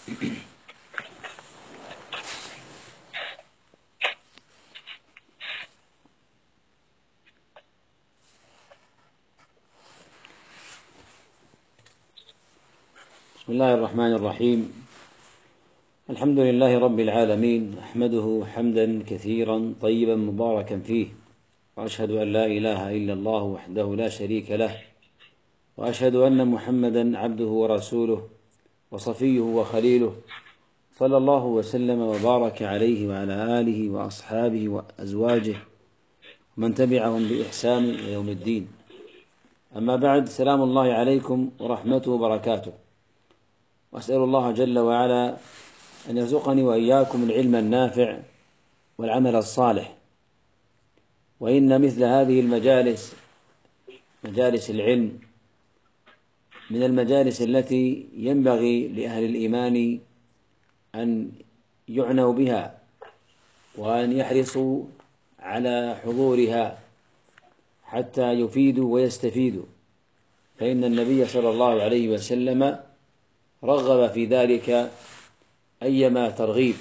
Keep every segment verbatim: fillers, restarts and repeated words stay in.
بسم الله الرحمن الرحيم. الحمد لله رب العالمين، أحمده حمدا كثيرا طيبا مباركا فيه، وأشهد أن لا إله إلا الله وحده لا شريك له، وأشهد أن محمدا عبده ورسوله وصفيه وخليله، صلى الله وسلم وبارك عليه وعلى آله وأصحابه وأزواجه ومن تبعهم بإحسان إلى يوم الدين. أما بعد، سلام الله عليكم ورحمته وبركاته، وأسأل الله جل وعلا أن يرزقني وإياكم العلم النافع والعمل الصالح. وإن مثل هذه المجالس، مجالس العلم، من المجالس التي ينبغي لأهل الإيمان أن يعنوا بها وأن يحرصوا على حضورها حتى يفيدوا ويستفيدوا، فإن النبي صلى الله عليه وسلم رغب في ذلك أيما ترغيب.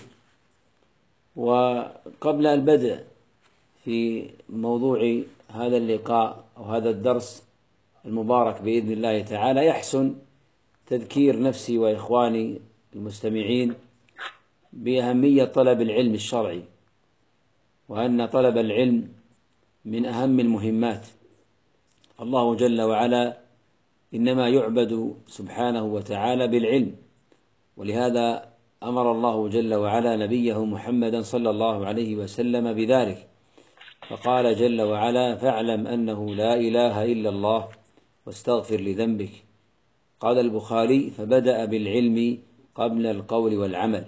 وقبل البدء في موضوع هذا اللقاء أو هذا الدرس المبارك بإذن الله تعالى، يحسن تذكير نفسي وإخواني المستمعين بأهمية طلب العلم الشرعي، وأن طلب العلم من أهم المهمات. الله جل وعلا إنما يعبد سبحانه وتعالى بالعلم، ولهذا أمر الله جل وعلا نبيه محمدا صلى الله عليه وسلم بذلك، فقال جل وعلا: فاعلم أنه لا إله إلا الله واستغفر لذنبك. قال البخاري: فبدأ بالعلم قبل القول والعمل.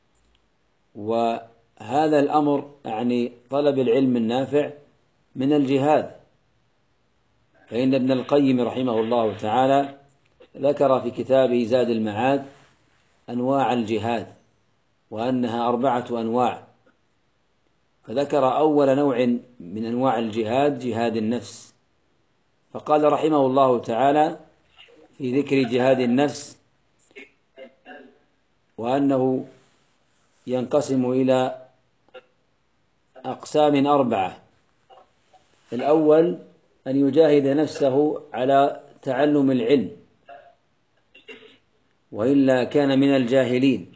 وهذا الأمر يعني طلب العلم النافع من الجهاد، فإن ابن القيم رحمه الله تعالى ذكر في كتابه زاد المعاد أنواع الجهاد، وأنها أربعة أنواع، فذكر أول نوع من أنواع الجهاد جهاد النفس، فقال رحمه الله تعالى في ذكر جهاد النفس وأنه ينقسم إلى أقسام أربعة. الأول أن يجاهد نفسه على تعلم العلم وإلا كان من الجاهلين.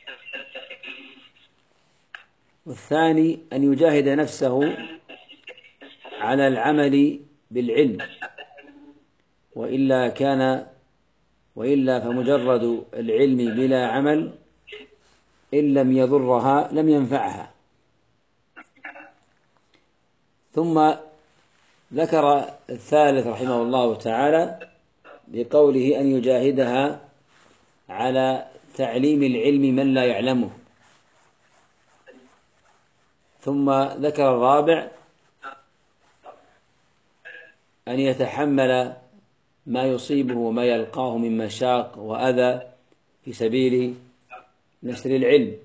والثاني أن يجاهد نفسه على العمل بالعلم وإلا كان وإلا فمجرد العلم بلا عمل إن لم يضرها لم ينفعها. ثم ذكر الثالث رحمه الله تعالى بقوله أن يجاهدها على تعليم العلم من لا يعلمه. ثم ذكر الرابع أن يتحمل ما يصيبه وما يلقاه من مشاق وأذى في سبيل نشر العلم.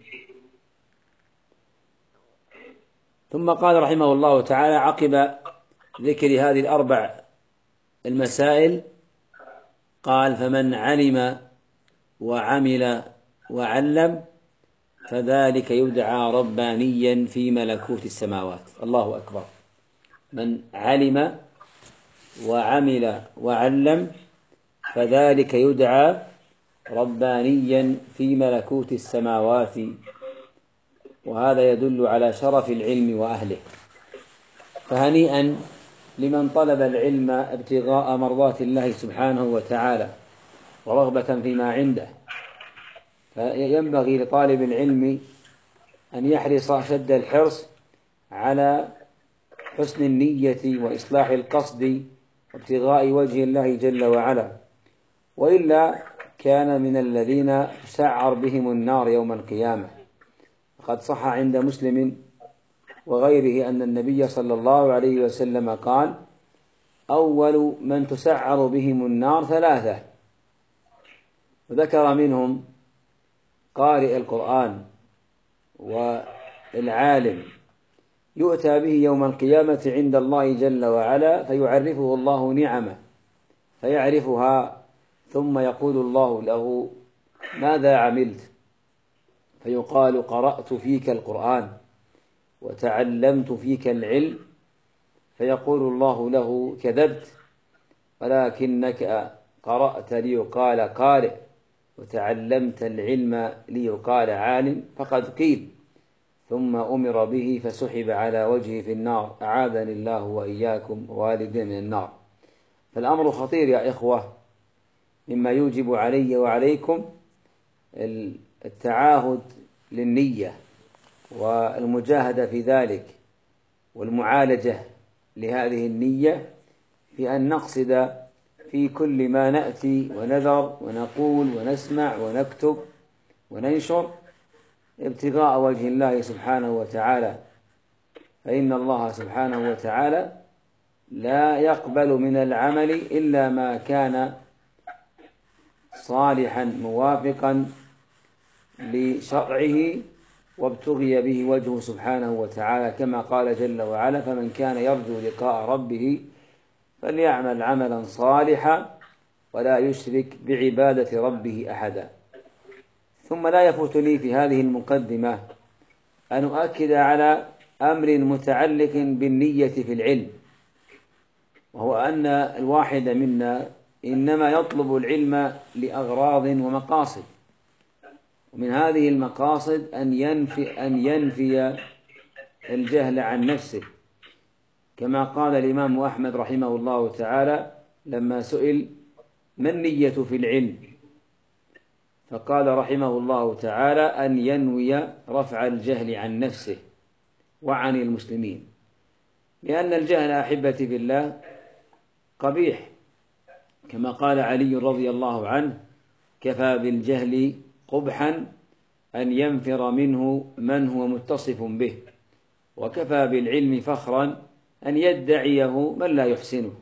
ثم قال رحمه الله تعالى عقب ذكر هذه الأربع المسائل، قال: فمن علم وعمل وعلم فذلك يدعى ربانيا في ملكوت السماوات. الله أكبر. من علم وعمل وعلم فذلك يدعى ربانيا في ملكوت السماوات. وهذا يدل على شرف العلم وأهله. فهنيئا لمن طلب العلم ابتغاء مرضات الله سبحانه وتعالى ورغبة فيما عنده. فينبغي لطالب العلم أن يحرص أشد الحرص على حسن النية وإصلاح القصد وابتغاء وجه الله جل وعلا، وإلا كان من الذين تسعر بهم النار يوم القيامة. فقد صح عند مسلم وغيره أن النبي صلى الله عليه وسلم قال: أول من تسعر بهم النار ثلاثة، وذكر منهم قارئ القرآن والعالم، يؤتى به يوم القيامة عند الله جل وعلا فيعرفه الله نعمه فيعرفها، ثم يقول الله له: ماذا عملت؟ فيقال قرأت فيك القرآن وتعلمت فيك العلم، فيقول الله له كذبت، ولكنك قرأت ليقال قارئ وتعلمت العلم ليقال عالم، فقد قيل. ثم أمر به فسحب على وجهه في النار، أعاذني الله وإياكم والدين من النار. فالأمر خطير يا إخوة، مما يوجب علي وعليكم التعاهد للنية والمجاهدة في ذلك، والمعالجة لهذه النية في أن نقصد في كل ما نأتي ونذر ونقول ونسمع ونكتب وننشر ابتغاء وجه الله سبحانه وتعالى، فإن الله سبحانه وتعالى لا يقبل من العمل إلا ما كان صالحا موافقا لشرعه وابتغي به وجهه سبحانه وتعالى، كما قال جل وعلا: فمن كان يرجو لقاء ربه فليعمل عملا صالحا ولا يشرك بعبادة ربه أحدا. ثم لا يفوت لي في هذه المقدمة أن أؤكد على أمر متعلق بالنية في العلم، وهو أن الواحد منا إنما يطلب العلم لأغراض ومقاصد، ومن هذه المقاصد أن ينفي, أن ينفي الجهل عن نفسه، كما قال الإمام أحمد رحمه الله تعالى لما سئل: ما النية في العلم؟ فقال رحمه الله تعالى: أن ينوي رفع الجهل عن نفسه وعن المسلمين، لأن الجهل أحبتي في الله قبيح، كما قال علي رضي الله عنه: كفى بالجهل قبحا أن ينفر منه من هو متصف به، وكفى بالعلم فخرا أن يدعيه من لا يحسنه.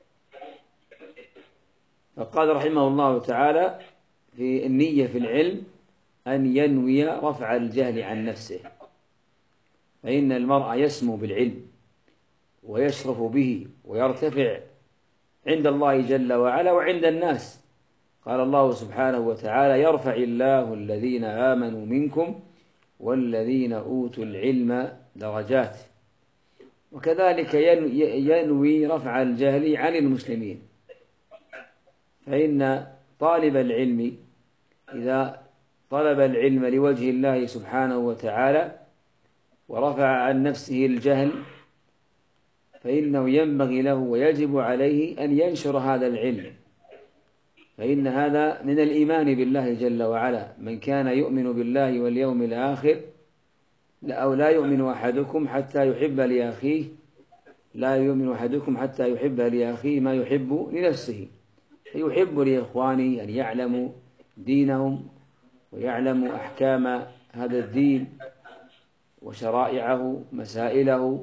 فقال رحمه الله تعالى في النية في العلم أن ينوي رفع الجهل عن نفسه، فإن المرء يسمو بالعلم ويشرف به ويرتفع عند الله جل وعلا وعند الناس. قال الله سبحانه وتعالى: يرفع الله الذين آمنوا منكم والذين أوتوا العلم درجات. وكذلك ينوي رفع الجهل عن المسلمين، فإن طالب العلم إذا طلب العلم لوجه الله سبحانه وتعالى ورفع عن نفسه الجهل، فإنه ينبغي له ويجب عليه أن ينشر هذا العلم، فإن هذا من الإيمان بالله جل وعلا. من كان يؤمن بالله واليوم الآخر أو لا يؤمن أحدكم حتى يحب لأخيه لا يؤمن أحدكم حتى يحب لأخيه ما يحب لنفسه، فيحب لإخوانه أن يعلموا دينهم ويعلموا أحكام هذا الدين وشرائعه مسائله.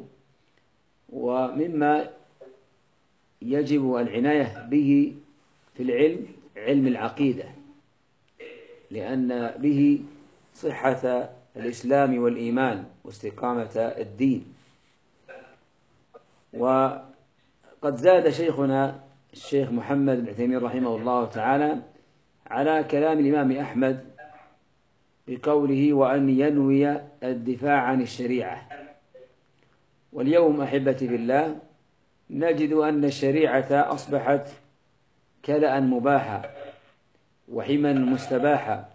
ومما يجب العناية به في العلم علم العقيدة، لأن به صحة الإسلام والإيمان واستقامة الدين. وقد زاد شيخنا الشيخ محمد بن عثيمين رحمه الله تعالى على كلام الإمام أحمد بقوله: وأن ينوي الدفاع عن الشريعة. واليوم أحبتي في الله نجد أن الشريعة أصبحت كلأ مباحا وحما مستباحا،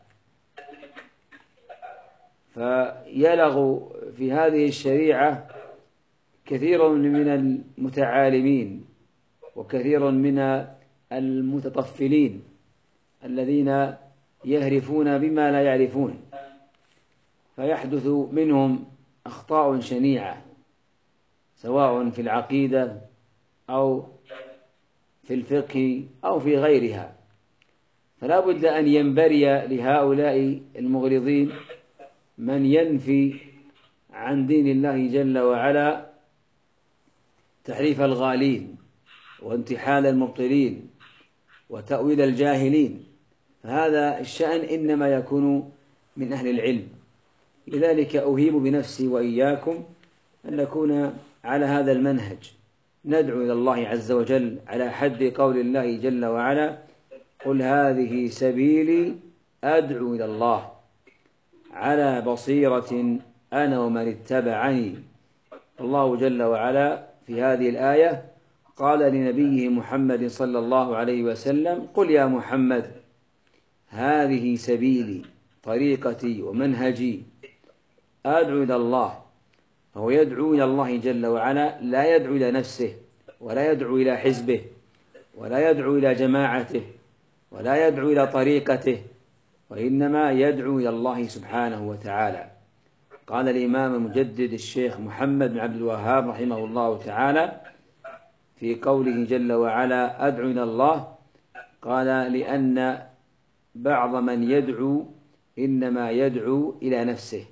فيلغ في هذه الشريعة كثير من المتعالمين وكثير من المتطفلين الذين يهرفون بما لا يعرفون، فيحدث منهم أخطاء شنيعة سواء في العقيدة أو في الفقه أو في غيرها. فلا بد أن ينبري لهؤلاء المغرضين من ينفي عن دين الله جل وعلا تحريف الغالين وانتحال المبطلين وتأويل الجاهلين، فهذا الشأن إنما يكون من أهل العلم. لذلك أهيب بنفسي وإياكم أن نكون على هذا المنهج، ندعو إلى الله عز وجل على حد قول الله جل وعلا: قل هذه سبيلي أدعو إلى الله على بصيرة أنا ومن اتبعني. الله جل وعلا في هذه الآية قال لنبيه محمد صلى الله عليه وسلم: قل يا محمد هذه سبيلي طريقتي ومنهجي أدعو إلى الله. فهو يدعو إلى الله جل وعلا، لا يدعو إلى نفسه ولا يدعو إلى حزبه ولا يدعو إلى جماعته ولا يدعو إلى طريقته، وإنما يدعو إلى الله سبحانه وتعالى. قال الإمام المجدد الشيخ محمد بن عبد الوهاب رحمه الله تعالى في قوله جل وعلا: أدعو إلى الله، قال: لأن بعض من يدعو إنما يدعو إلى نفسه.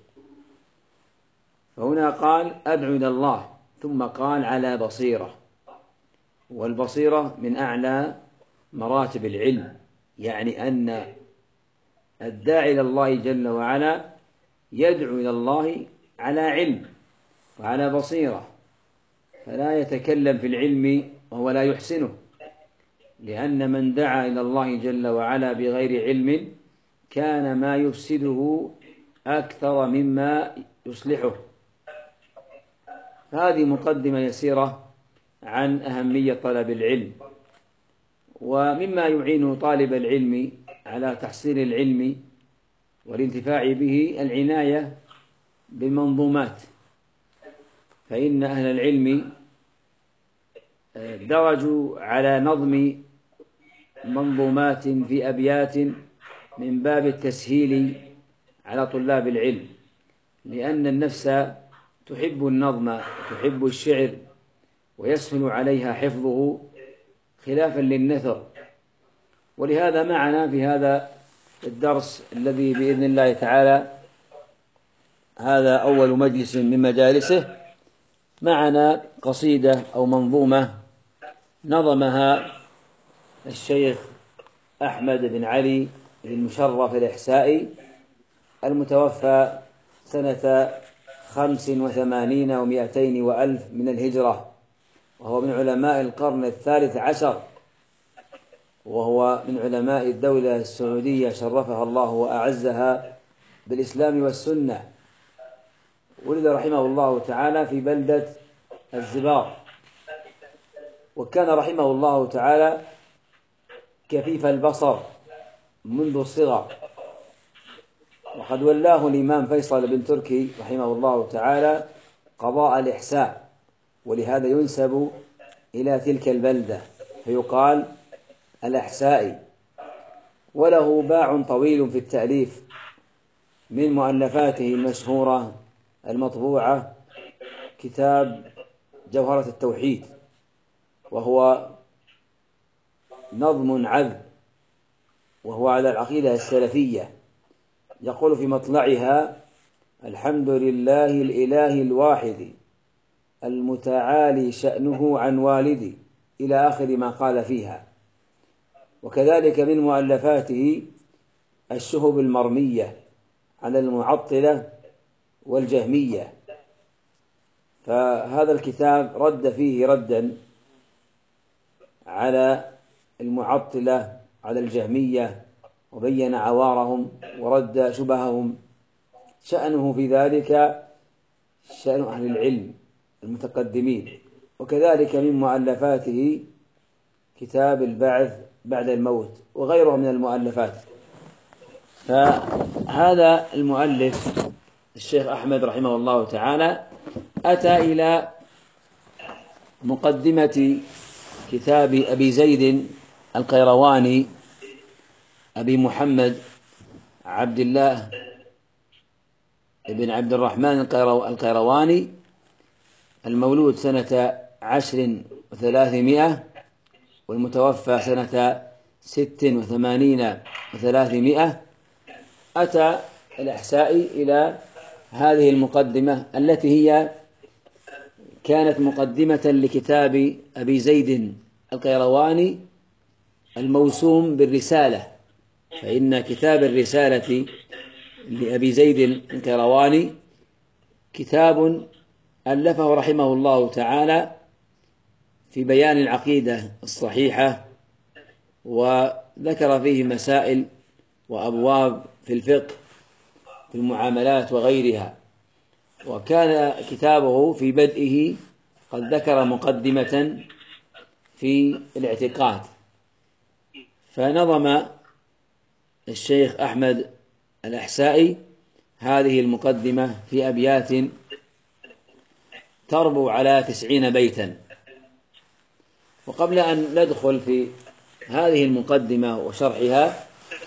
فهنا قال: أدعو إلى الله، ثم قال: على بصيرة. والبصيرة من أعلى مراتب العلم، يعني أن الداعي إلى الله جل وعلا يدعو إلى الله على علم وعلى بصيرة، فلا يتكلم في العلم وهو لا يحسنه، لأن من دعا إلى الله جل وعلا بغير علم كان ما يفسده أكثر مما يصلحه. هذه مقدمة يسيرة عن أهمية طلب العلم. ومما يعين طالب العلم على تحصيل العلم والانتفاع به العناية بالمنظومات، فإن أهل العلم درجوا على نظم منظومات في أبيات من باب التسهيل على طلاب العلم، لأن النفس تحب النظم تحب الشعر ويسهل عليها حفظه خلافا للنثر. ولهذا معنا في هذا الدرس الذي بإذن الله تعالى هذا أول مجلس من مجالسه معنا قصيدة أو منظومة نظمها الشيخ أحمد بن علي بن مشرف الإحسائي المتوفى سنة خمس وثمانين ومائتين وألف من الهجرة، وهو من علماء القرن الثالث عشر، وهو من علماء الدولة السعودية شرفها الله وأعزها بالإسلام والسنة. ولد رحمه الله تعالى في بلدة الزبار، وكان رحمه الله تعالى كفيف البصر منذ الصغر، وقد ولاه الإمام فيصل بن تركي رحمه الله تعالى قضاء الإحساء، ولهذا ينسب إلى تلك البلدة فيقال الأحسائي. وله باع طويل في التأليف، من مؤلفاته المشهورة المطبوعة كتاب جوهرة التوحيد، وهو نظم عذب، وهو على العقيدة السلفية. يقول في مطلعها: الحمد لله الإله الواحد المتعالي شأنه عن والدي، إلى آخر ما قال فيها. وكذلك من مؤلفاته الشهب المرمية على المعطلة والجهمية، فهذا الكتاب رد فيه ردا على المعطلة على الجهمية وبين عوارهم ورد شبههم. شأنه في ذلك شأن أهل العلم المتقدمين. وكذلك من مؤلفاته كتاب البعث بعد الموت وغيره من المؤلفات. فهذا المؤلف الشيخ أحمد رحمه الله تعالى أتى إلى مقدمة كتاب أبي زيد القيرواني أبي محمد عبد الله بن عبد الرحمن القيرواني، المولود سنة عشر وثلاثمائة والمتوفى سنة ست وثمانين وثلاثمائة. أتى الإحسائي إلى هذه المقدمة التي هي كانت مقدمة لكتاب أبي زيد القيرواني الموسوم بالرسالة، فإن كتاب الرسالة لأبي زيد القيرواني كتاب ألفه رحمه الله تعالى في بيان العقيدة الصحيحة، وذكر فيه مسائل وأبواب في الفقه، في المعاملات وغيرها. وكان كتابه في بدئه قد ذكر مقدمة في الاعتقاد، فنظم الشيخ أحمد الأحسائي هذه المقدمة في أبيات تربو على تسعين بيتا. وقبل أن ندخل في هذه المقدمة وشرحها،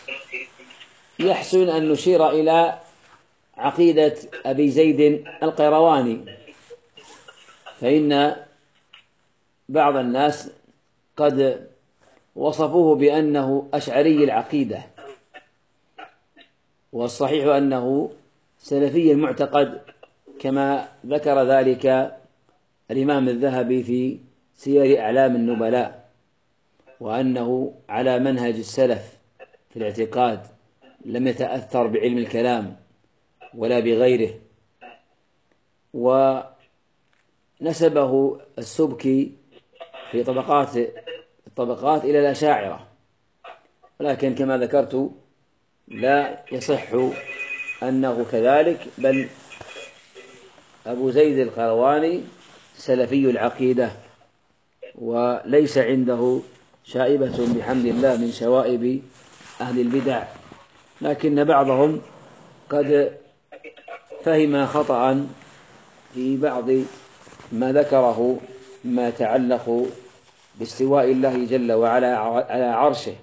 يحسن أن نشير إلى عقيدة أبي زيد القيرواني، فإن بعض الناس قد وصفوه بأنه أشعري العقيدة، والصحيح أنه سلفي المعتقد كما ذكر ذلك الإمام الذهبي في سير أعلام النبلاء، وأنه على منهج السلف في الاعتقاد، لم يتأثر بعلم الكلام ولا بغيره. ونسبه السبكي في طبقات الطبقات إلى الأشاعرة، ولكن كما ذكرت لا يصح أنه كذلك، بل أبو زيد القيرواني سلفي العقيدة، وليس عنده شائبة بحمد الله من شوائب أهل البدع، لكن بعضهم قد فهم خطأ في بعض ما ذكره ما يتعلق باستواء الله جل وعلا على عرشه،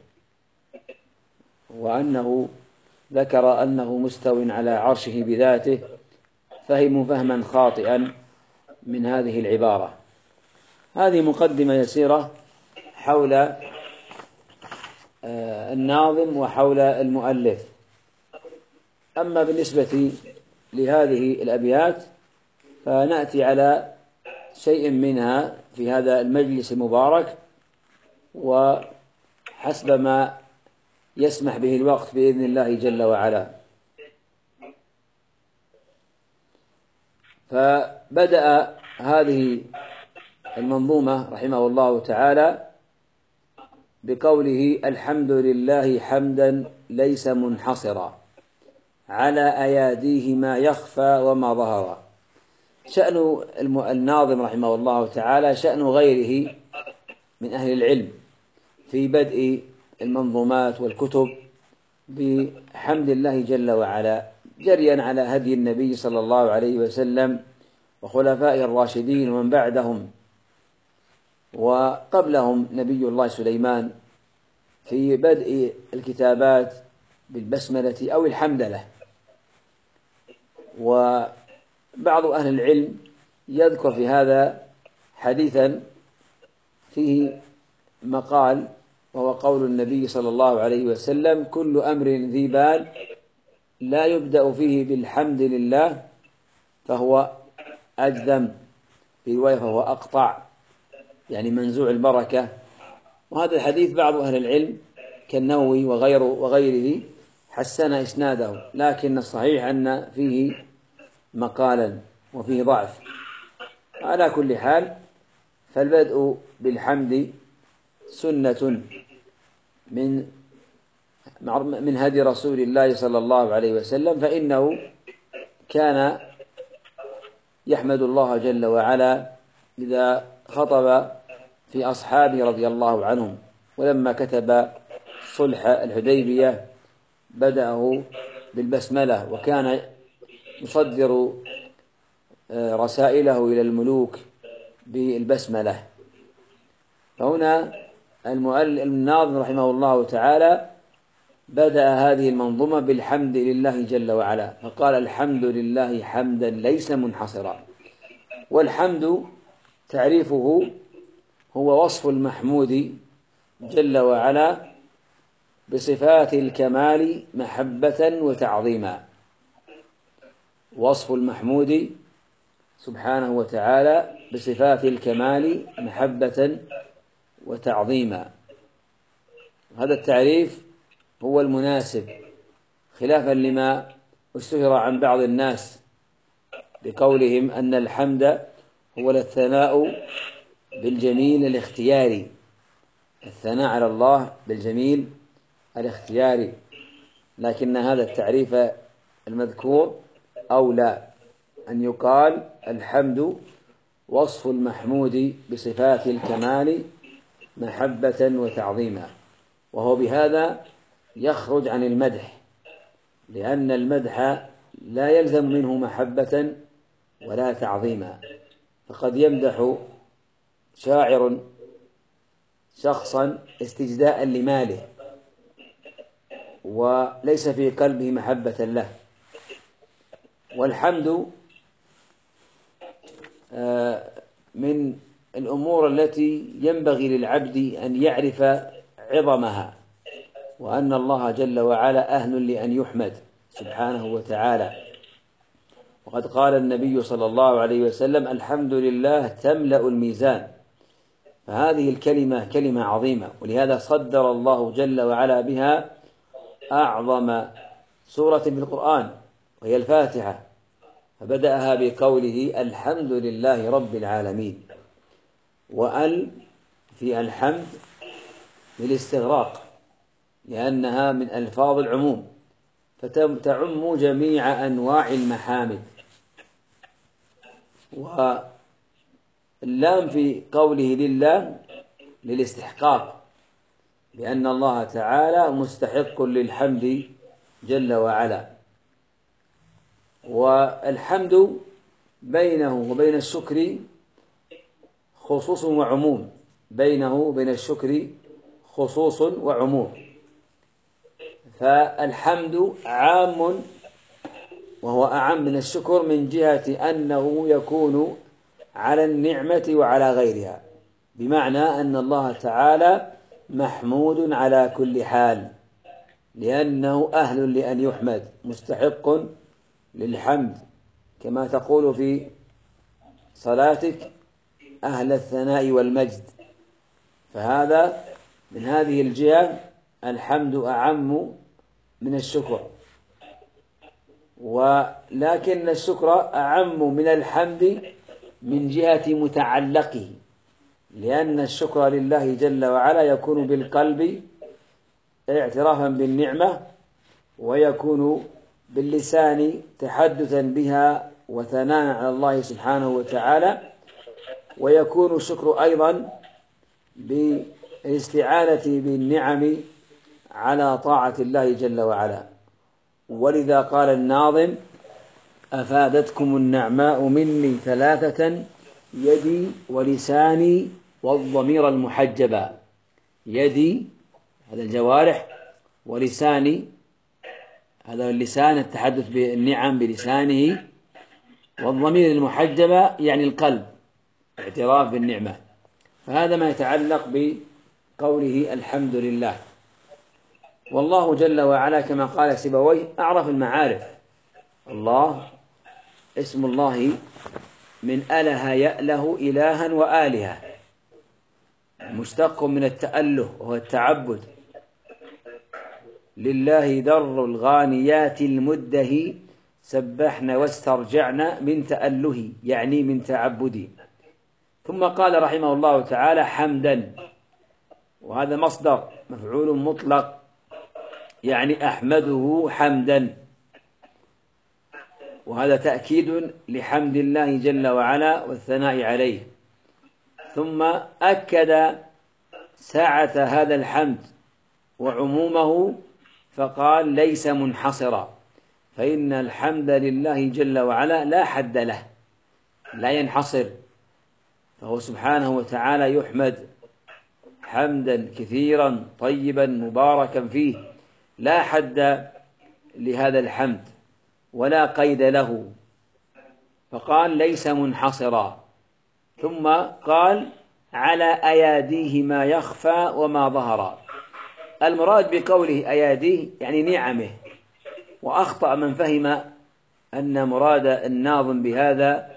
وأنه ذكر أنه مستو على عرشه بذاته، فهموا فهما خاطئا من هذه العبارة. هذه مقدمة يسيرة حول الناظم وحول المؤلف. أما بالنسبة لهذه الأبيات فنأتي على شيء منها في هذا المجلس المبارك، وحسب ما يسمح به الوقت بإذن الله جل وعلا. فبدأ هذه المنظومة رحمه الله تعالى بقوله: الحمد لله حمدا ليس منحصرا على أياديه ما يخفى وما ظهر. شأن الناظم رحمه الله تعالى شأن غيره من أهل العلم في بدء المنظومات والكتب بحمد الله جل وعلا، جريا على هدي النبي صلى الله عليه وسلم وخلفائه الراشدين ومن بعدهم، وقبلهم نبي الله سليمان في بدء الكتابات بالبسملة أو الحمدلة. وبعض أهل العلم يذكر في هذا حديثا فيه مقال، وهو قول النبي صلى الله عليه وسلم: كل أمر ذي بال لا يبدأ فيه بالحمد لله فهو أجذم، في رواية فهو أقطع، يعني منزوع البركة. وهذا الحديث بعض أهل العلم كالنووي وغيره وغيره حسن إسناده، لكن الصحيح أن فيه مقالا وفيه ضعف. على كل حال، فالبدء بالحمد سنة من من هدي رسول الله صلى الله عليه وسلم، فإنه كان يحمد الله جل وعلا إذا خطب في أصحابه رضي الله عنهم. ولما كتب صلح الحديبية بدأه بالبسملة، وكان يصدر رسائله إلى الملوك بالبسملة. فهنا الناظم رحمه الله تعالى بدأ هذه المنظومة بالحمد لله جل وعلا، فقال: الحمد لله حمدا ليس منحصرا. والحمد تعريفه هو وصف المحمود جل وعلا بصفات الكمال محبة وتعظيما. وصف المحمود سبحانه وتعالى بصفات الكمال محبة وتعظيما. هذا التعريف هو المناسب، خلافا لما اشتهر عن بعض الناس بقولهم أن الحمد هو الثناء بالجميل الاختياري، الثناء على الله بالجميل الاختياري. لكن هذا التعريف المذكور أو لا، أن يقال الحمد وصف المحمود بصفات الكمال محبة وتعظيما، وهو بهذا يخرج عن المدح، لأن المدح لا يلزم منه محبة ولا تعظيما. فقد يمدح شاعر شخصا استجداء لماله وليس في قلبه محبة له. والحمد من الأمور التي ينبغي للعبد أن يعرف عظمها، وأن الله جل وعلا أهل لأن يحمد سبحانه وتعالى. وقد قال النبي صلى الله عليه وسلم: الحمد لله تملأ الميزان. فهذه الكلمة كلمة عظيمة، ولهذا صدر الله جل وعلا بها أعظم سورة في القرآن وهي الفاتحة، فبدأها بقوله الحمد لله رب العالمين. وأل في الحمد للاستغراق، لأنها من ألفاظ العموم فتعم جميع أنواع المحامد. واللام في قوله لله للاستحقاق، لأن الله تعالى مستحق للحمد جل وعلا. والحمد بينه وبين الشكر خصوص وعموم، بينه وبين الشكر خصوص وعموم. فالحمد عام وهو أعم من الشكر من جهة أنه يكون على النعمة وعلى غيرها، بمعنى أن الله تعالى محمود على كل حال، لأنه أهل لأن يحمد مستحق للحمد، كما تقول في صلاتك أهل الثناء والمجد. فهذا من هذه الجهة الحمد أعم من الشكر، ولكن الشكر أعم من الحمد من جهة متعلقه، لأن الشكر لله جل وعلا يكون بالقلب اعترافا بالنعمة، ويكون باللسان تحدثا بها وثناء على الله سبحانه وتعالى، ويكون الشكر أيضا بالاستعانة بالنعم على طاعة الله جل وعلا. ولذا قال الناظم: أفادتكم النعماء مني ثلاثة، يدي ولساني والضمير المحجبا. يدي هذا الجوارح، ولساني هذا اللسان التحدث بالنعم بلسانه، والضمير المحجبة يعني القلب اعتراف بالنعمة. فهذا ما يتعلق بقوله الحمد لله. والله جل وعلا كما قال سيبويه أعرف المعارف. الله اسم الله من أله يأله إلها وآلهة، مشتق من التأله وهو التعبد. لله در الغانيات المده سبحنا واسترجعنا من تأله، يعني من تعبدي. ثم قال رحمه الله تعالى حمدا، وهذا مصدر مفعول مطلق، يعني أحمده حمدا، وهذا تأكيد لحمد الله جل وعلا والثناء عليه. ثم أكد سعة هذا الحمد وعمومه فقال ليس منحصرا، فإن الحمد لله جل وعلا لا حد له، لا ينحصر، فهو سبحانه وتعالى يحمد حمدا كثيرا طيبا مباركا فيه، لا حد لهذا الحمد ولا قيد له، فقال ليس منحصرا. ثم قال على أياديه ما يخفى وما ظهر. المراد بقوله أياديه يعني نعمه، وأخطأ من فهم أن مراد الناظم بهذا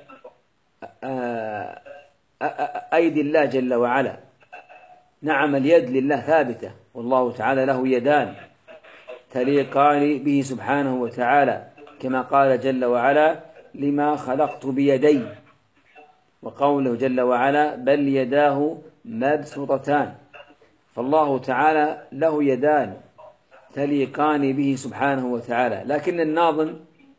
أيدي الله جل وعلا. نعم، اليد لله ثابتة، والله تعالى له يدان تليقان به سبحانه وتعالى، كما قال جل وعلا لما خلقت بيدي، وقوله جل وعلا بل يداه مبسوطتان. فالله تعالى له يدان تليقان به سبحانه وتعالى. لكن الناظم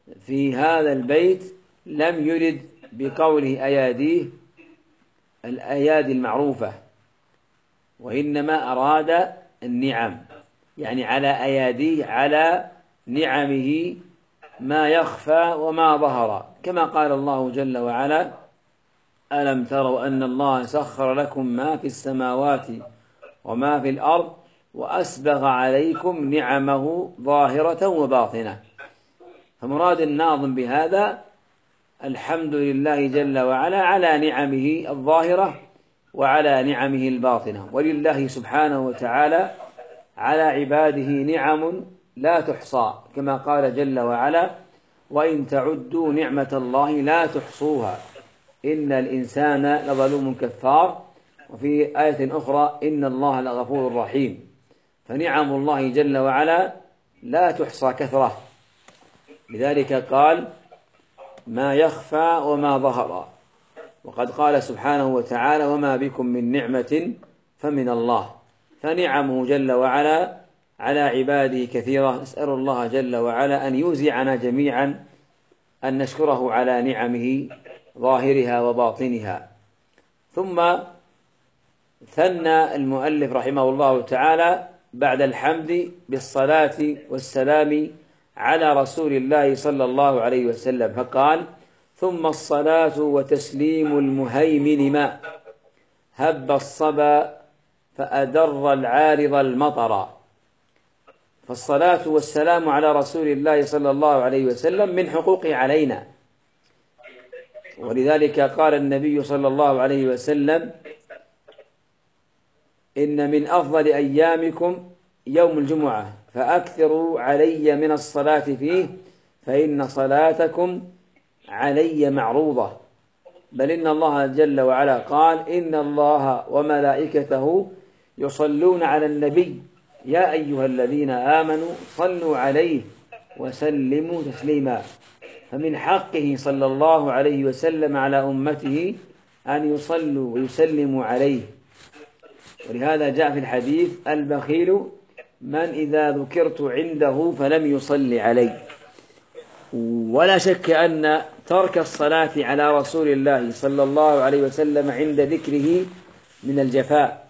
في هذا البيت لم يرد بقوله أياديه الأيادي المعروفة، وإنما أراد النعم، يعني على أياديه، على نعمه ما يخفى وما ظهر، كما قال الله جل وعلا: ألم تروا أن الله سخر لكم ما في السماوات وما في الأرض وأسبغ عليكم نعمه ظاهرة وباطنة. فمراد الناظم بهذا الحمد لله جل وعلا على نعمه الظاهرة وعلى نعمه الباطنة. ولله سبحانه وتعالى على عباده نعم لا تحصى، كما قال جل وعلا: وإن تعدوا نعمة الله لا تحصوها إن الإنسان لظلوم كفار. وفي آية أخرى: إن الله لغفور رحيم. فنعم الله جل وعلا لا تحصى كثرة، لذلك قال: ما يخفى وما ظهر. وقد قال سبحانه وتعالى: وما بكم من نعمة فمن الله. فنعمه جل وعلا على عباده كثيرة. نسأل الله جل وعلا أن يوزعنا جميعا أن نشكره على نعمه ظاهرها وباطنها. ثم ثنى المؤلف رحمه الله تعالى بعد الحمد بالصلاة والسلام على رسول الله صلى الله عليه وسلم، فقال: ثم الصلاة وتسليم المهيمن ما هب الصبا فأدر العارض المطر. فالصلاة والسلام على رسول الله صلى الله عليه وسلم من حقوقه علينا، ولذلك قال النبي صلى الله عليه وسلم: إن من أفضل أيامكم يوم الجمعة فأكثروا علي من الصلاة فيه فإن صلاتكم علي معروضة. بل إن الله جل وعلا قال: إن الله وملائكته يصلون على النبي يا أيها الذين آمنوا صلوا عليه وسلموا تسليما. فمن حقه صلى الله عليه وسلم على أمته أن يصلوا ويسلموا عليه. ولهذا جاء في الحديث: البخيل من إذا ذكرت عنده فلم يصلي علي. ولا شك أن ترك الصلاة على رسول الله صلى الله عليه وسلم عند ذكره من الجفاء،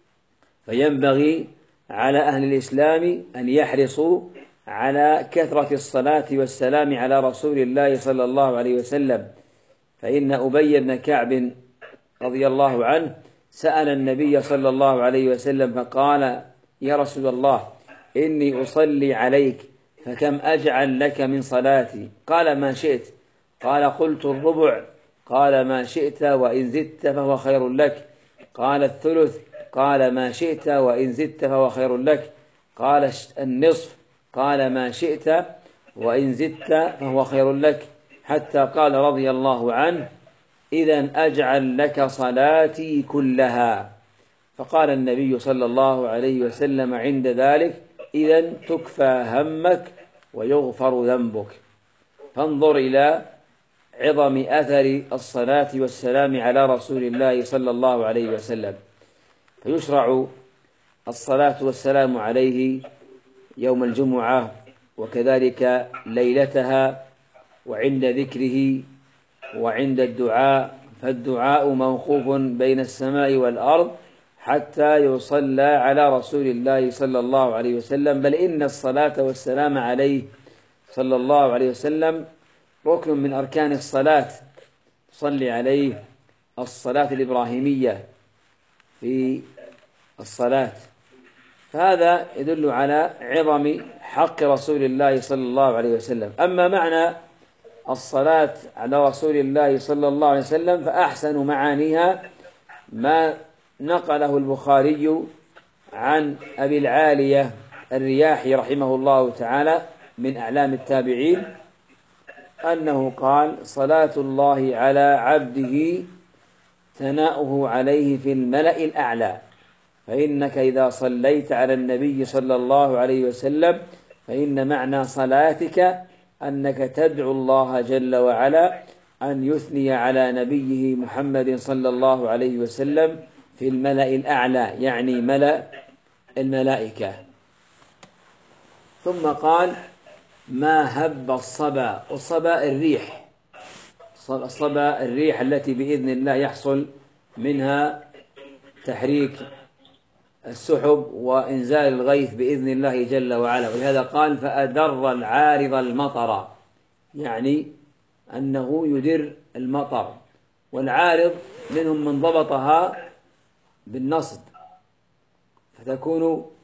فينبغي على أهل الإسلام أن يحرصوا على كثرة الصلاة والسلام على رسول الله صلى الله عليه وسلم. فإن أبي بن كعب رضي الله عنه سأل النبي صلى الله عليه وسلم فقال: يا رسول الله، إني أصلي عليك فكم أجعل لك من صلاتي؟ قال: ما شئت. قال: قلت الربع. قال: ما شئت وإن زدت فهو خير لك. قال: الثلث. قال: ما شئت وإن زدت فهو خير لك. قال: النصف. قال: ما شئت وإن زدت فهو خير لك. حتى قال رضي الله عنه: إذن أجعل لك صلاتي كلها. فقال النبي صلى الله عليه وسلم عند ذلك: إذن تكفى همك ويغفر ذنبك. فانظر إلى عظم أثر الصلاة والسلام على رسول الله صلى الله عليه وسلم. فيشرع الصلاة والسلام عليه يوم الجمعة وكذلك ليلتها وعند ذكره وعند الدعاء، فالدعاء موقوف بين السماء والأرض حتى يصلى على رسول الله صلى الله عليه وسلم. بل إن الصلاة والسلام عليه صلى الله عليه وسلم ركن من أركان الصلاة. تصلي عليه الصلاة الإبراهيمية في الصلاة. فهذا يدل على عظم حق رسول الله صلى الله عليه وسلم. أما معنى الصلاة على رسول الله صلى الله عليه وسلم فأحسن معانيها ما نقله البخاري عن أبي العالية الرياحي رحمه الله تعالى من أعلام التابعين أنه قال: صلاة الله على عبده ثناؤه عليه في الملأ الأعلى. فإنك إذا صليت على النبي صلى الله عليه وسلم فإن معنى صلاتك أنك تدعو الله جل وعلا أن يثني على نبيه محمد صلى الله عليه وسلم في الملأ الأعلى، يعني ملأ الملائكة. ثم قال: ما هب الصبا. والصبا الريح، الصبا الريح التي بإذن الله يحصل منها تحريك السحب وإنزال الغيث بإذن الله جل وعلا. ولهذا قال فأدر العارض المطر، يعني أنه يدر المطر. والعارض منهم من ضبطها بالنصب، فتكون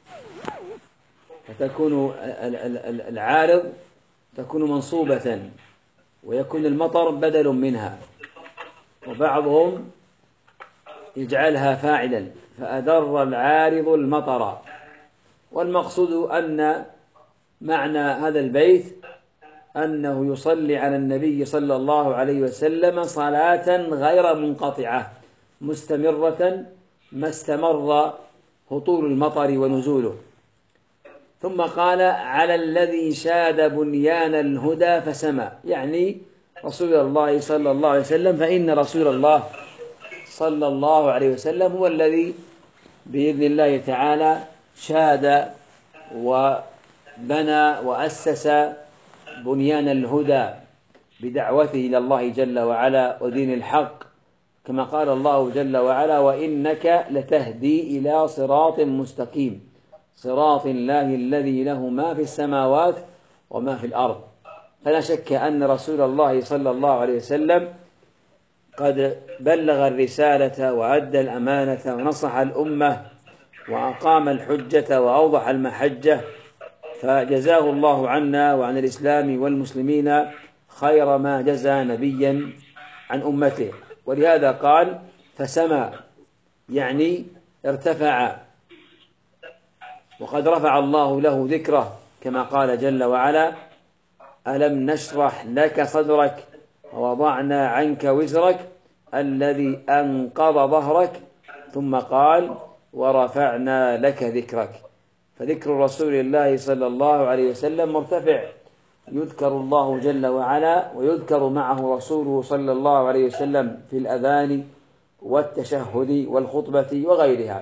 فتكون العارض تكون منصوبة ويكون المطر بدل منها، وبعضهم يجعلها فاعلا فأدر العارض المطر. والمقصود أن معنى هذا البيت أنه يصلي على النبي صلى الله عليه وسلم صلاة غير منقطعة مستمرة ما استمر هطول المطر ونزوله. ثم قال على الذي شاد بنيان الهدى فسمى، يعني رسول الله صلى الله عليه وسلم، فإن رسول الله صلى الله عليه وسلم هو الذي بإذن الله تعالى شاد وبنى وأسس بنيان الهدى بدعوته إلى الله جل وعلا ودين الحق، كما قال الله جل وعلا وإنك لتهدي إلى صراط مستقيم صراط الله الذي له ما في السماوات وما في الأرض. فلا شك أن رسول الله صلى الله عليه وسلم قد بلغ الرسالة وأدى الأمانة ونصح الأمة وأقام الحجة وأوضح المحجة، فجزاه الله عنا وعن الإسلام والمسلمين خير ما جزى نبيا عن أمته. ولهذا قال فسمى، يعني ارتفع، وقد رفع الله له ذكره كما قال جل وعلا ألم نشرح لك صدرك ووضعنا عنك وزرك الذي أنقض ظهرك، ثم قال ورفعنا لك ذكرك. فذكر رسول الله صلى الله عليه وسلم مرتفع، يذكر الله جل وعلا ويذكر معه رسوله صلى الله عليه وسلم في الأذان والتشهد والخطبة وغيرها.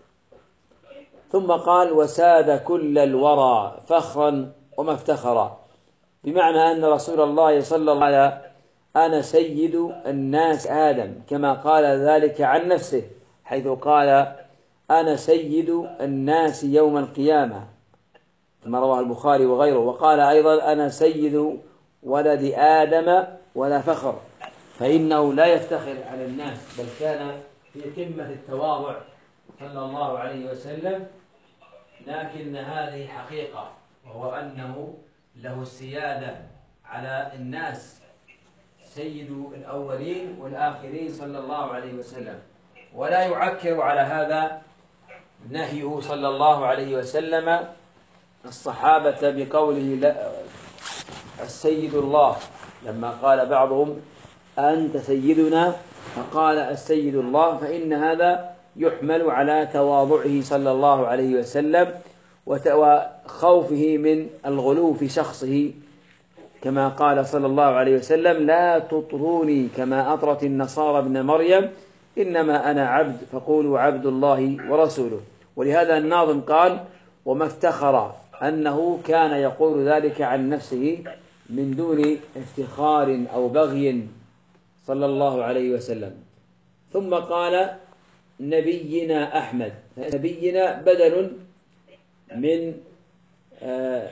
ثم قال وساد كل الورى فخرا وما افتخرا، بمعنى أن رسول الله صلى الله عليه وسلم أنا سيد الناس آدم، كما قال ذلك عن نفسه حيث قال أنا سيد الناس يوم القيامة كما رواه البخاري وغيره. وقال أيضا أنا سيد ولد آدم ولا فخر، فإنه لا يفتخر على الناس بل كان في قمة التواضع صلى الله عليه وسلم. لكن هذه حقيقة، وهو أنه له السيادة على الناس، سيد الأولين والآخرين صلى الله عليه وسلم. ولا يعكر على هذا نهيه صلى الله عليه وسلم الصحابة بقوله السيد الله، لما قال بعضهم أنت سيدنا فقال السيد الله، فإن هذا يحمل على تواضعه صلى الله عليه وسلم وخوفه من الغلو في شخصه، كما قال صلى الله عليه وسلم لا تطروني كما أطرت النصارى ابن مريم إنما أنا عبد فقولوا عبد الله ورسوله. ولهذا الناظم قال وما افتخر، أنه كان يقول ذلك عن نفسه من دون افتخار أو بغي صلى الله عليه وسلم. ثم قال نبينا أحمد، نبينا بدل من آه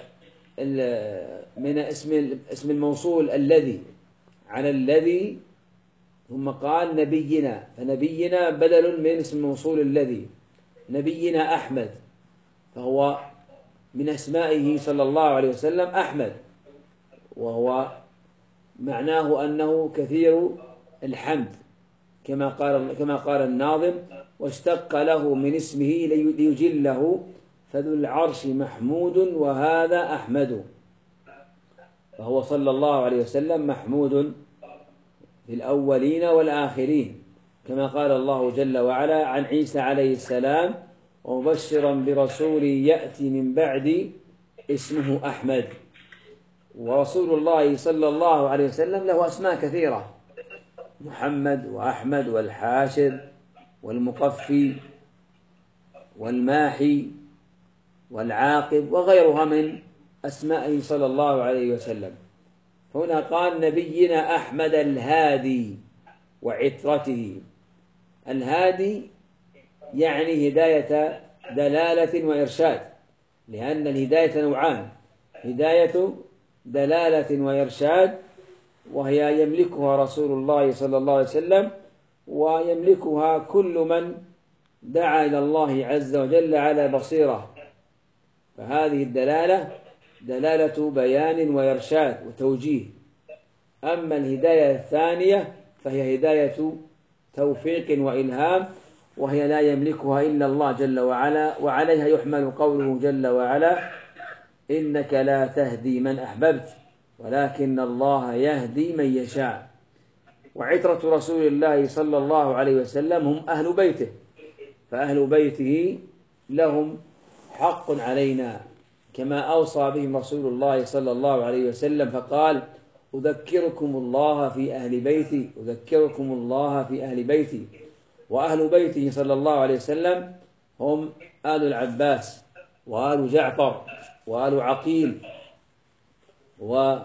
من اسم اسم الموصول الذي على الذي، ثم قال نبينا، فنبينا بدل من اسم الموصول الذي. نبينا أحمد فهو من أسمائه صلى الله عليه وسلم أحمد، وهو معناه أنه كثير الحمد كما قال كما قال الناظم واشتق له من اسمه ليجله فذو العرش محمود وهذا أحمد. فهو صلى الله عليه وسلم محمود في الأولين والآخرين، كما قال الله جل وعلا عن عيسى عليه السلام ومبشرا برسول يأتي من بعد اسمه أحمد. ورسول الله صلى الله عليه وسلم له أسماء كثيرة، محمد وأحمد والحاشر والمقفي والماحي والعاقب وغيرها من أسمائه صلى الله عليه وسلم. هنا قال نبينا أحمد الهادي وعترته. الهادي يعني هداية دلالة وإرشاد، لأن الهداية نوعان: هداية دلالة وإرشاد، وهي يملكها رسول الله صلى الله عليه وسلم، ويملكها كل من دعا إلى الله عز وجل على بصيرة. فهذه الدلالة دلالة بيان وإرشاد وتوجيه. أما الهداية الثانية فهي هداية توفيق وإلهام، وهي لا يملكها إلا الله جل وعلا، وعليها يحمل قوله جل وعلا: إنك لا تهدي من أحببت ولكن الله يهدي من يشاء. وعترة رسول الله صلى الله عليه وسلم هم أهل بيته، فأهل بيته لهم حق علينا، كما أوصى بهم رسول الله صلى الله عليه وسلم فقال: أذكركم الله في أهل بيتي، أذكركم الله في أهل بيتي. وأهل بيته صلى الله عليه وسلم هم آل العباس وآل جعفر وآل عقيل وآل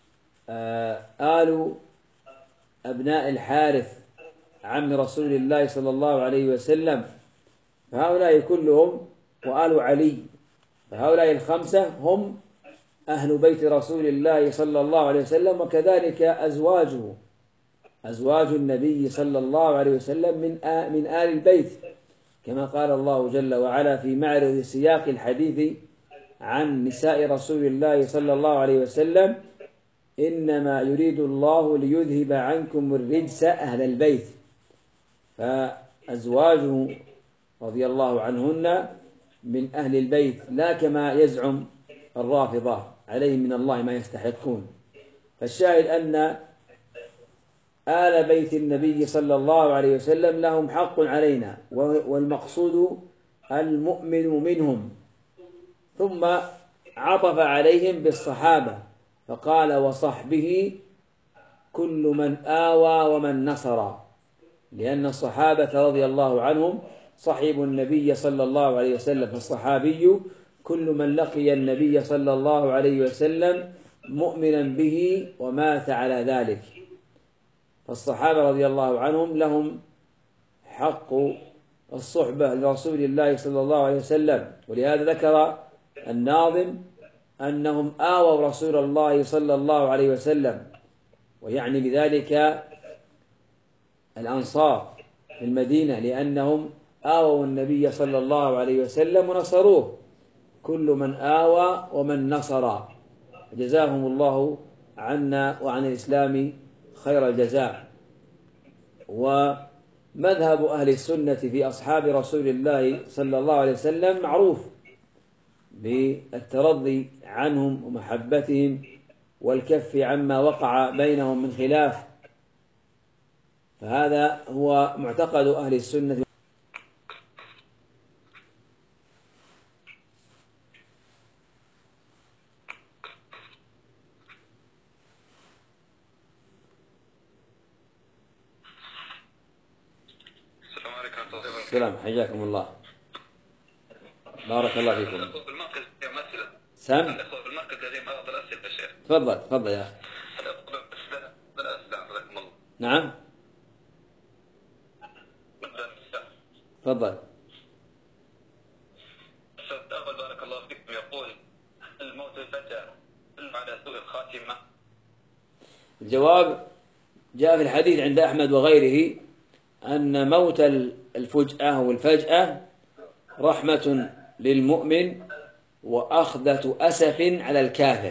أبناء الحارث عم رسول الله صلى الله عليه وسلم، فهؤلاء كلهم، وآل علي، فهؤلاء الخمسة هم أهل بيت رسول الله صلى الله عليه وسلم. وكذلك أزواجه، أزواج النبي صلى الله عليه وسلم من من آل البيت، كما قال الله جل وعلا في معرض سياق الحديث عن نساء رسول الله صلى الله عليه وسلم: إنما يريد الله ليذهب عنكم الرجس أهل البيت. فأزواجه رضي الله عنهن من أهل البيت، لا كما يزعم الرافضة عليهم من الله ما يستحقون. فالشاهد أن آل بيت النبي صلى الله عليه وسلم لهم حق علينا، والمقصود المؤمن منهم. ثم عطف عليهم بالصحابة فقال: وصحبه كل من آوى ومن نصر، لأن الصحابة رضي الله عنهم صحبوا النبي صلى الله عليه وسلم. فالصحابي كل من لقي النبي صلى الله عليه وسلم مؤمنا به ومات على ذلك. فالصحابة رضي الله عنهم لهم حق الصحبة لرسول الله صلى الله عليه وسلم. ولهذا ذكر الناظم أنهم آووا رسول الله صلى الله عليه وسلم، ويعني بذلك الأنصار في المدينة، لأنهم آووا النبي صلى الله عليه وسلم ونصروه، كل من آوى ومن نصر، جزاهم الله عنا وعن الإسلام خير الجزاء. ومذهب أهل السنة في أصحاب رسول الله صلى الله عليه وسلم معروف بالترضي عنهم ومحبتهم والكف عما وقع بينهم من خلاف، فهذا هو معتقد أهل السنة. السلام، حياكم الله، بارك الله فيكم. سام، تفضل تفضل يا أخي. نعم تفضل. بارك الله فيكم. يقول: الموت الفجأة على سوء الخاتمة؟ الجواب جاء في الحديث عند أحمد وغيره أن موت الفجأة والفجأة رحمة للمؤمن وأخذة أسف على الكافر.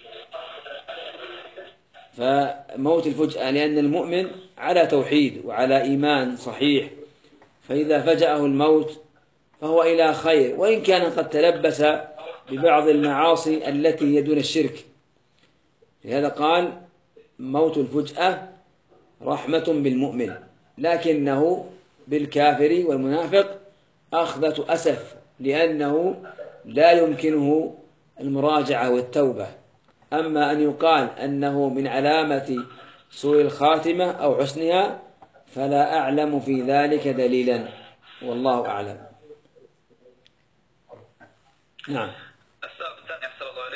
فموت الفجأة لأن المؤمن على توحيد وعلى إيمان صحيح، فإذا فجأه الموت فهو إلى خير، وإن كان قد تلبس ببعض المعاصي التي هي دون الشرك. لهذا قال: موت الفجأة رحمة بالمؤمن، لكنه بالكافر والمنافق أخذة أسف، لأنه لا يمكنه المراجعة والتوبة. أما أن يقال أنه من علامة سوء الخاتمة أو حسنها فلا أعلم في ذلك دليلا، والله أعلم. نعم. السؤال الثاني: أحسن الله عليكم.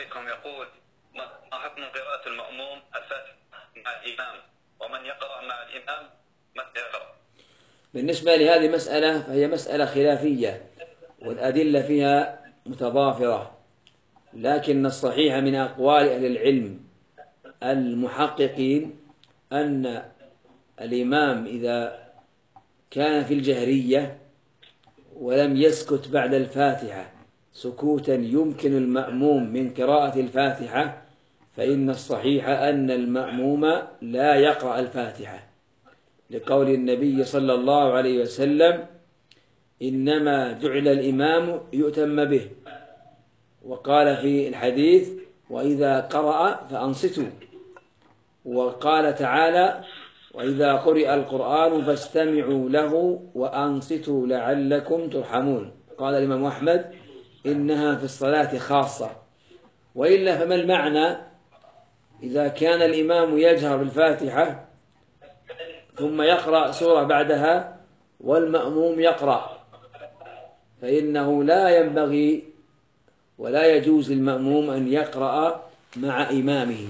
يقول ما حكم قراءة المأموم الفاتحة مع الإمام، ومن يقرأ مع الإمام متى يقرأ؟ بالنسبة لهذه مسألة فهي مسألة خلافية والأدلة فيها متضافرة، لكن الصحيح من أقوال أهل العلم المحققين أن الإمام إذا كان في الجهرية ولم يسكت بعد الفاتحة سكوتا يمكن المأموم من قراءة الفاتحة، فإن الصحيح أن المأموم لا يقرأ الفاتحة، لقول النبي صلى الله عليه وسلم: إنما جعل الإمام يؤتم به. وقال في الحديث: وإذا قرأ فأنصتوا. وقال تعالى: وإذا قرئ القرآن فاستمعوا له وأنصتوا لعلكم ترحمون. قال الإمام أحمد: إنها في الصلاة خاصة. وإلا فما المعنى إذا كان الإمام يجهر بالفاتحة ثم يقرأ سورة بعدها والمأموم يقرأ؟ فإنه لا ينبغي ولا يجوز للمأموم أن يقرأ مع إمامه،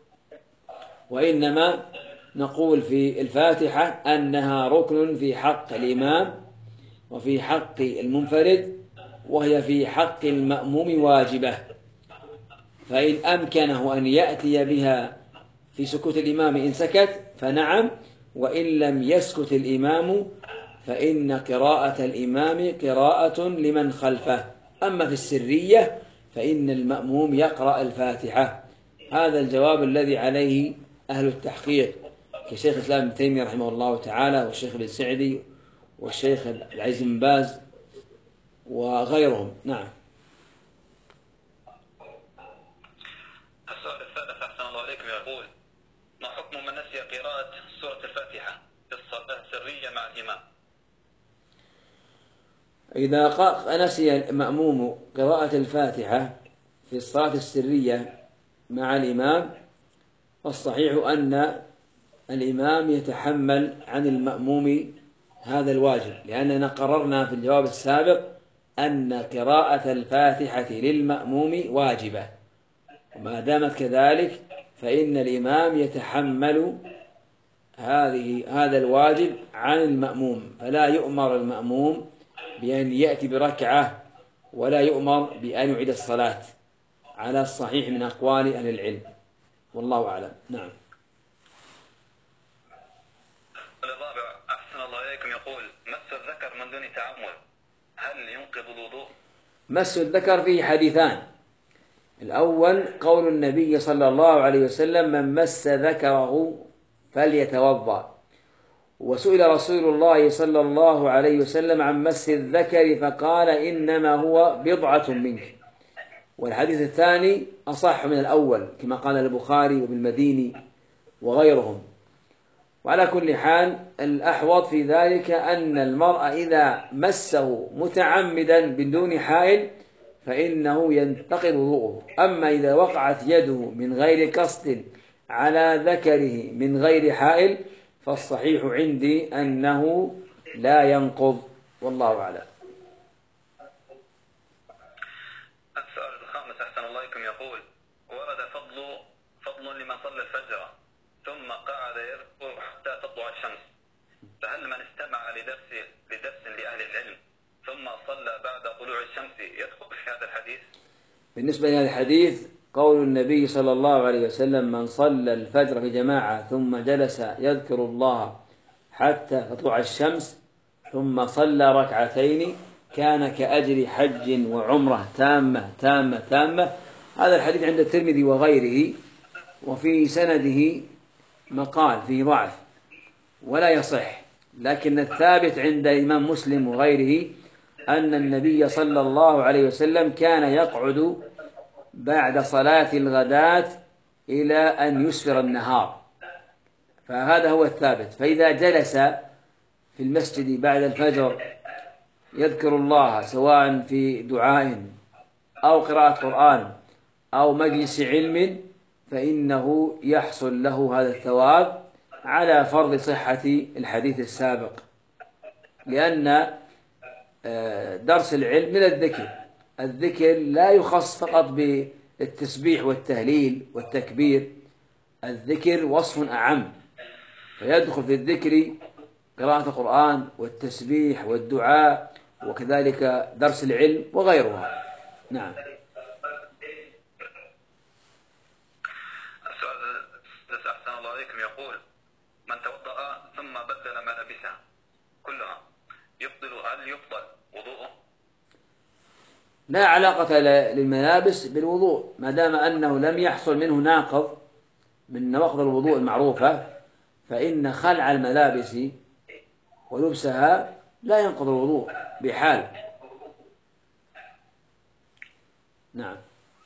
وإنما نقول في الفاتحة أنها ركن في حق الإمام وفي حق المنفرد، وهي في حق المأموم واجبة، فإن أمكنه أن يأتي بها في سكوت الإمام إن سكت فنعم، وإن لم يسكت الإمام فإن قراءة الإمام قراءة لمن خلفه. أما في السرية فإن المأموم يقرأ الفاتحة. هذا الجواب الذي عليه أهل التحقيق كشيخ الإسلام ابن تيمية رحمه الله تعالى، والشيخ ابن سعدي، والشيخ العزيز بن باز، وغيرهم. نعم. السؤال الثالث أحسن الله عليكم يقول: ما حكم من نسي قراءة سورة الفاتحة في الصلاة السرية مع الإمام؟ إذا نسي المأموم قراءة الفاتحة في الصلاة السرية مع الإمام فالصحيح أن الإمام يتحمل عن المأموم هذا الواجب، لأننا قررنا في الجواب السابق أن قراءة الفاتحة للمأموم واجبة، وما دامت كذلك فإن الإمام يتحمل هذه هذا الواجب عن المأموم، فلا يؤمر المأموم بأن يأتي بركعة ولا يؤمر بأن يعيد الصلاة على الصحيح من أقوال أهل العلم، والله أعلم. نعم. الرابع أحسن الله عليكم يقول: مس الذكر من دون تعمد هل ينقض الوضوء؟ مس الذكر فيه حديثان. الأول قول النبي صلى الله عليه وسلم: من مس ذكره فليتوضأ. وسئل رسول الله صلى الله عليه وسلم عن مس الذكر فقال: إنما هو بضعة منك. والحديث الثاني أصح من الأول كما قال البخاري وابن المديني وغيرهم. وعلى كل حال الأحوط في ذلك أن المرء إذا مسه متعمدا بدون حائل فإنه ينتقض وضوءه. أما إذا وقعت يده من غير قصد على ذكره من غير حائل فالصحيح عندي أنه لا ينقض، والله أعلم. السؤال الخامس أحسن الله عليكم يقول: ورد فضل فضل لمن صلى الفجر ثم قعد يذكر حتى تطلع الشمس، فهل من استمع لدرس لدرس لأهل العلم ثم صلى بعد طلوع الشمس يدخل في هذا الحديث؟ بالنسبة لهذا الحديث قول النبي صلى الله عليه وسلم: من صلى الفجر في جماعة ثم جلس يذكر الله حتى تطلع الشمس ثم صلى ركعتين كان كأجر حج وعمرة تامة تامة تامة. هذا الحديث عند الترمذي وغيره، وفي سنده مقال فيه ضعف ولا يصح، لكن الثابت عند الإمام مسلم وغيره أن النبي صلى الله عليه وسلم كان يقعد بعد صلاة الغداة إلى أن يسفر النهار، فهذا هو الثابت. فإذا جلس في المسجد بعد الفجر يذكر الله سواء في دعاء أو قراءة قرآن أو مجلس علم فإنه يحصل له هذا الثواب على فرض صحة الحديث السابق، لأن درس العلم من الذكر. الذكر لا يخص فقط التسبيح والتهليل والتكبير، الذكر وصف أعم، فيدخل في الذكر قراءة القرآن والتسبيح والدعاء وكذلك درس العلم وغيرها. نعم. السؤال السادس أحسن الله عليكم يقول: من توضأ ثم بدل ملابسه كلها يبطل هل يبطل وضوءه؟ لا علاقة للملابس بالوضوء ما دام أنه لم يحصل منه ناقض من نواقض الوضوء المعروفة، فإن خلع الملابس ولبسها لا ينقض الوضوء بحال. نعم.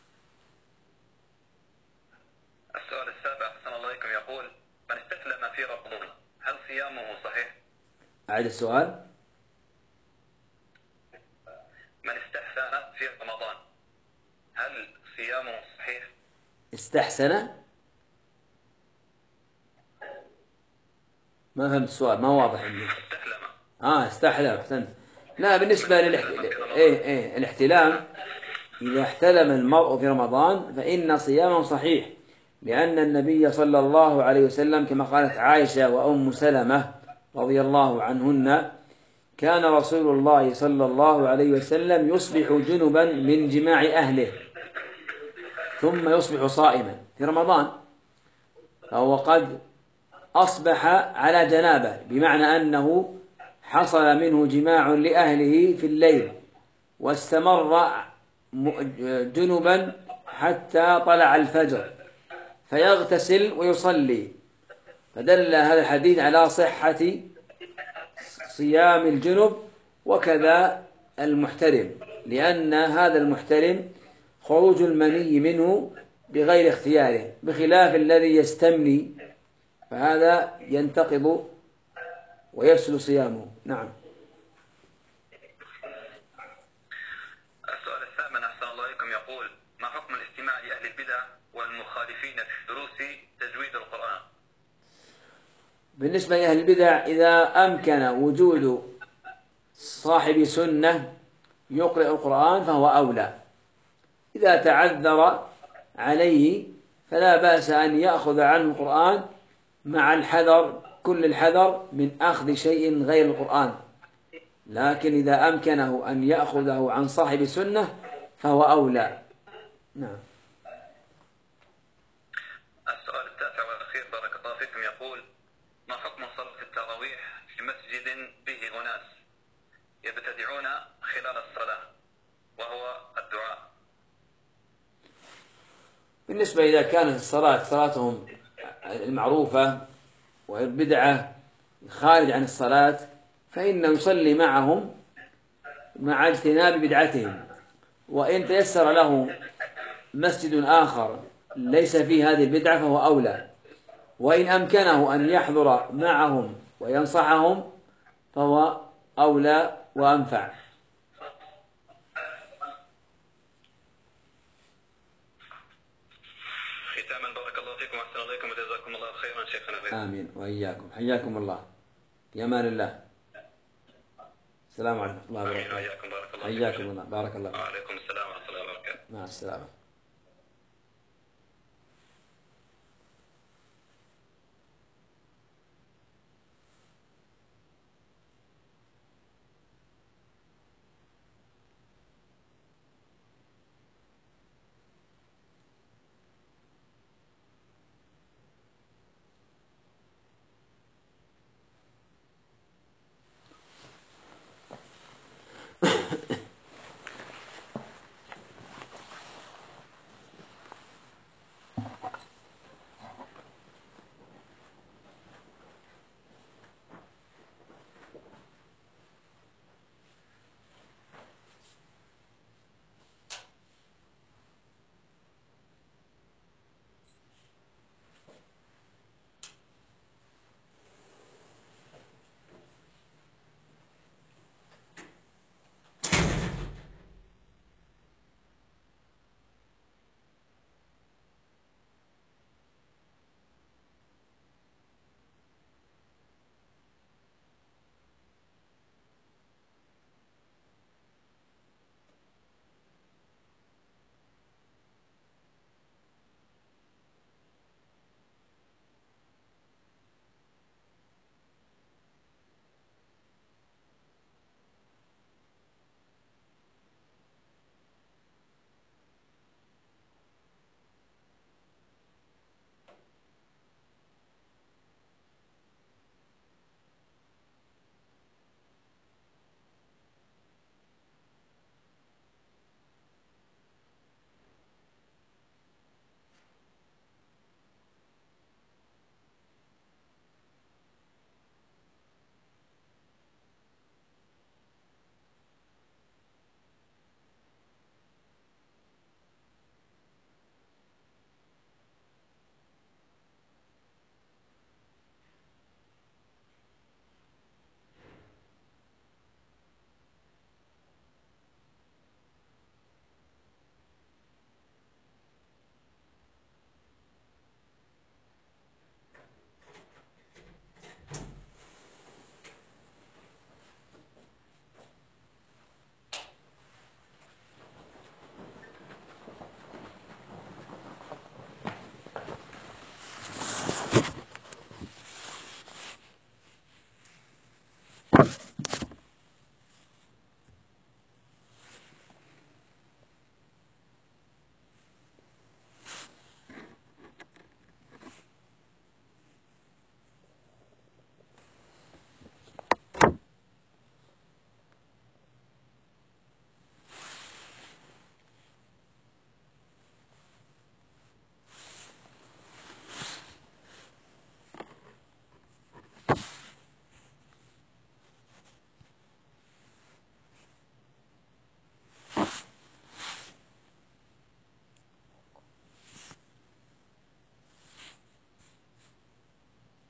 السؤال السابع أحسن الله عليكم يقول: من استسلم في رمضان هل صيامه صحيح؟ أعد السؤال. من استحسن في رمضان هل صيامه صحيح؟ استحسن؟ ما فهمت السؤال، ما واضح عندي. استحلم. آه استحلم، أحسنت. لا، بالنسبة للاحتلام، إيه إيه الاحتلام إذا احتلم المرء في رمضان فإن صيامه صحيح، لأن النبي صلى الله عليه وسلم كما قالت عائشة وأم سلمة رضي الله عنهن: كان رسول الله صلى الله عليه وسلم يصبح جنبا من جماع أهله ثم يصبح صائما في رمضان، فهو قد أصبح على جنابه، بمعنى أنه حصل منه جماع لأهله في الليل واستمر جنبا حتى طلع الفجر فيغتسل ويصلي، فدل هذا الحديث على صحة صيام الجنب وكذا المحترم، لأن هذا المحترم خروج المني منه بغير اختياره، بخلاف الذي يستمني فهذا ينتقض ويفسد صيامه. نعم. السؤال الثامن أحسن الله عليكم يقول: ما حكم الاستماع لأهل البدع والمخالفين في دروس تجويد القرآن؟ بالنسبة لأهل البدع إذا أمكن وجود صاحب سنة يقرأ القرآن فهو أولى، إذا تعذر عليه فلا بأس أن يأخذ عنه القرآن مع الحذر، كل الحذر من أخذ شيء غير القرآن، لكن إذا أمكنه أن يأخذه عن صاحب سنة فهو أولى. نعم. السؤال التاسع والأخير بارك الله فيكم يقول: ما حكم صلاة التراويح في مسجد به أناس يبتدعون خلال الصلاة وهو الدعاء؟ بالنسبة إذا كانت الصلاة صلاتهم المعروفة والبدعة خارج عن الصلاة فإنه يصلي معهم مع اجتناب بدعتهم، وإن تيسر له مسجد آخر ليس فيه هذه البدعة فهو أولى، وإن أمكنه أن يحضر معهم وينصحهم فهو أولى وأنفع. ختاما بارك الله فيكم وأحسن إليكم وجزاكم الله خيرا شيخنا. آمين وإياكم، حياكم الله، في أمان الله. السلام عليكم ورحمة الله وبركاته. وإياكم بارك الله حياكم الله، بارك الله فيكم. وعليكم السلام ورحمة الله وبركاته. مع السلامة.